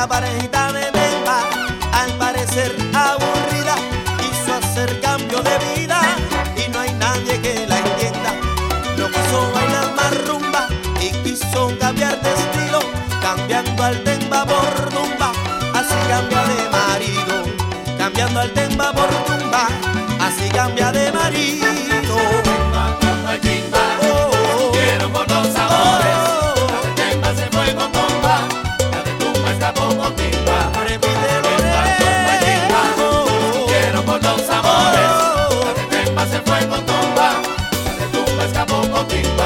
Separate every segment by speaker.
Speaker 1: La parejita de Temba, al parecer aburrida, quiso hacer cambio de vida y no hay nadie que la entienda. No quiso bailar más rumba y quiso cambiar de estilo, cambiando al Temba por Dumba, así cambia de marido. Cambiando al Temba por Dumba, así cambia de marido.
Speaker 2: Tumba, tumba y timba, quiero por los amores. La de Temba se fue con Tumba, la de Tumba escapó con timba.
Speaker 1: Repítelo,
Speaker 2: Tumba y timba, quiero por los amores. La de Temba se fue con Tumba, la de Tumba escapó con timba.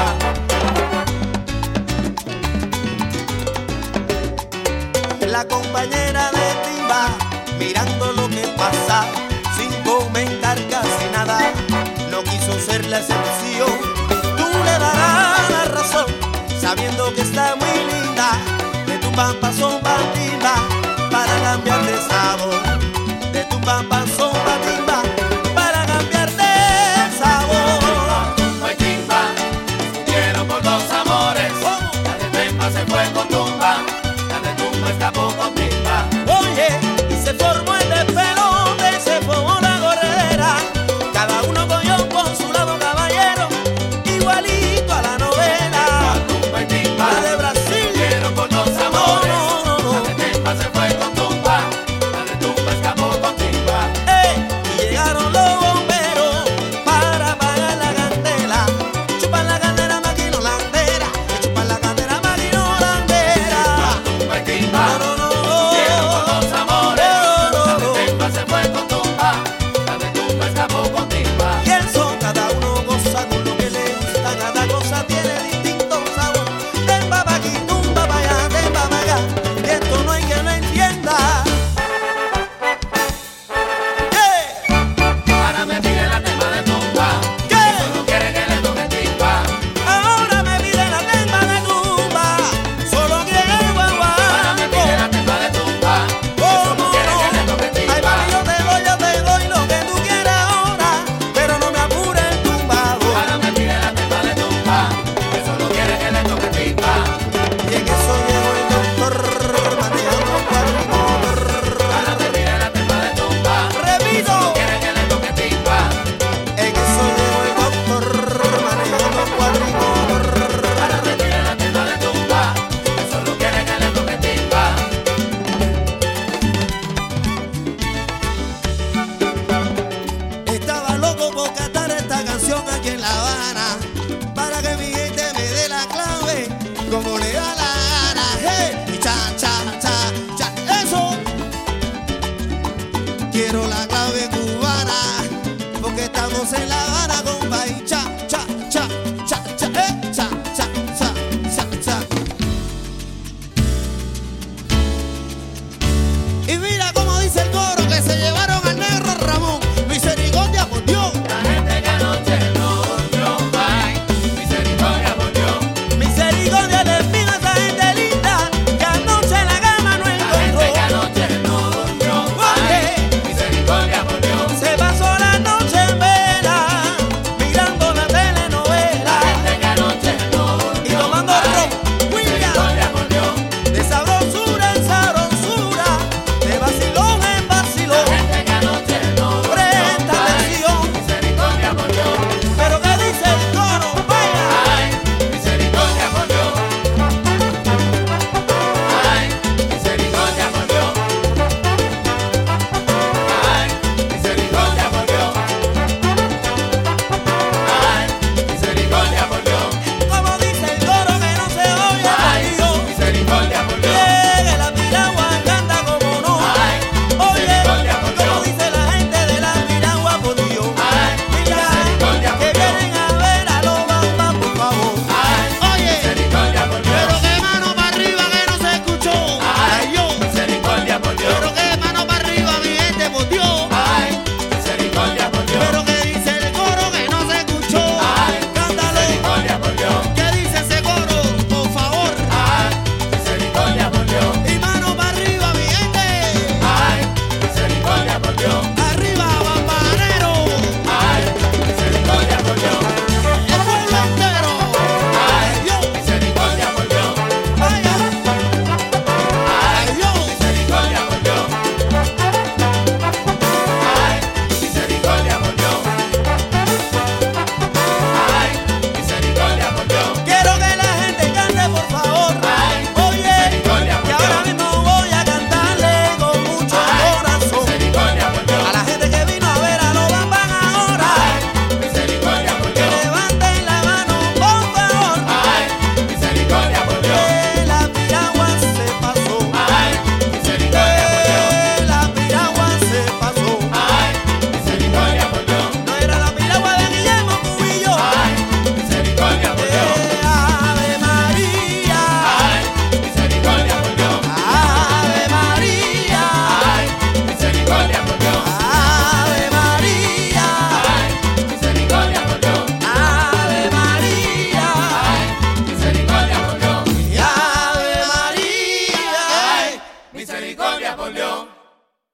Speaker 1: La compañera de Timba, mirando lo que pasa, sin comentar casi nada, no quiso ser la excepción. Tú le darás la razón, sabiendo que está muy linda. De Tumba pasó pa' Timba, para cambiar de sabor. De Tumba pasó pa' Timba, para cambiar de sabor.
Speaker 2: Tumba y timba, quiero por los amores. La de Temba se fue con Tumba, la de Tumba escapó con timba.
Speaker 1: Oye, y se formó el despelote, se formó la corredera. Cada uno cogió por su lado caballero, igualito a la novela.
Speaker 2: Tumba y timba,
Speaker 1: La de Brasil,
Speaker 2: quiero por los amores.
Speaker 1: no.
Speaker 2: La de Temba se fue con Tumba, la de Tumba escapó con timba.
Speaker 1: Y llegaron los bomberos para apagar la candela. Chupan la candela máquina holandera, chupan la candela máquina holandera.
Speaker 2: Tumba y timba,
Speaker 1: No.
Speaker 2: quiero por los amores. La de Temba se fue con Tumba, la de Tumba escapó con timba.
Speaker 1: Y eso, cada uno goza con lo que le gusta, cada cosa tiene distinto sabor. Temba pa' aquí, Tumba pa' allá, Temba pa' acá, y esto no hay que lo entienda.
Speaker 2: Ahora me pide la Temba de Tumba,
Speaker 1: ¿Qué?
Speaker 2: solo quiere que le toque timba.
Speaker 1: Ahora me pide la Temba de Tumba, solo quiere
Speaker 2: Ahora me pide
Speaker 1: guaguaco.
Speaker 2: la Temba de Tumba,
Speaker 1: ¿Cómo
Speaker 2: solo quiere que le toque
Speaker 1: no? Ay,
Speaker 2: timba.
Speaker 1: papi, yo te doy lo que tú quieras ahora, pero no me apures el tumbado.
Speaker 2: Ahora me pide la Temba de Tumba, que solo quiere que le toque timba.
Speaker 1: Y en eso llegó el doctor, manejando un cuadriculor.
Speaker 2: Ahora me pide la Temba de Tumba,
Speaker 1: Repito.
Speaker 2: solo quiere que le toque timba.
Speaker 1: En eso llegó el doctor, manejando un cuadriculor.
Speaker 2: Ahora me pide la Temba de Tumba, que solo quiere que le toque timba.
Speaker 1: Estaba loco por cantar esta canción aquí en La Habana, para que mi gente me dé la clave, como le da la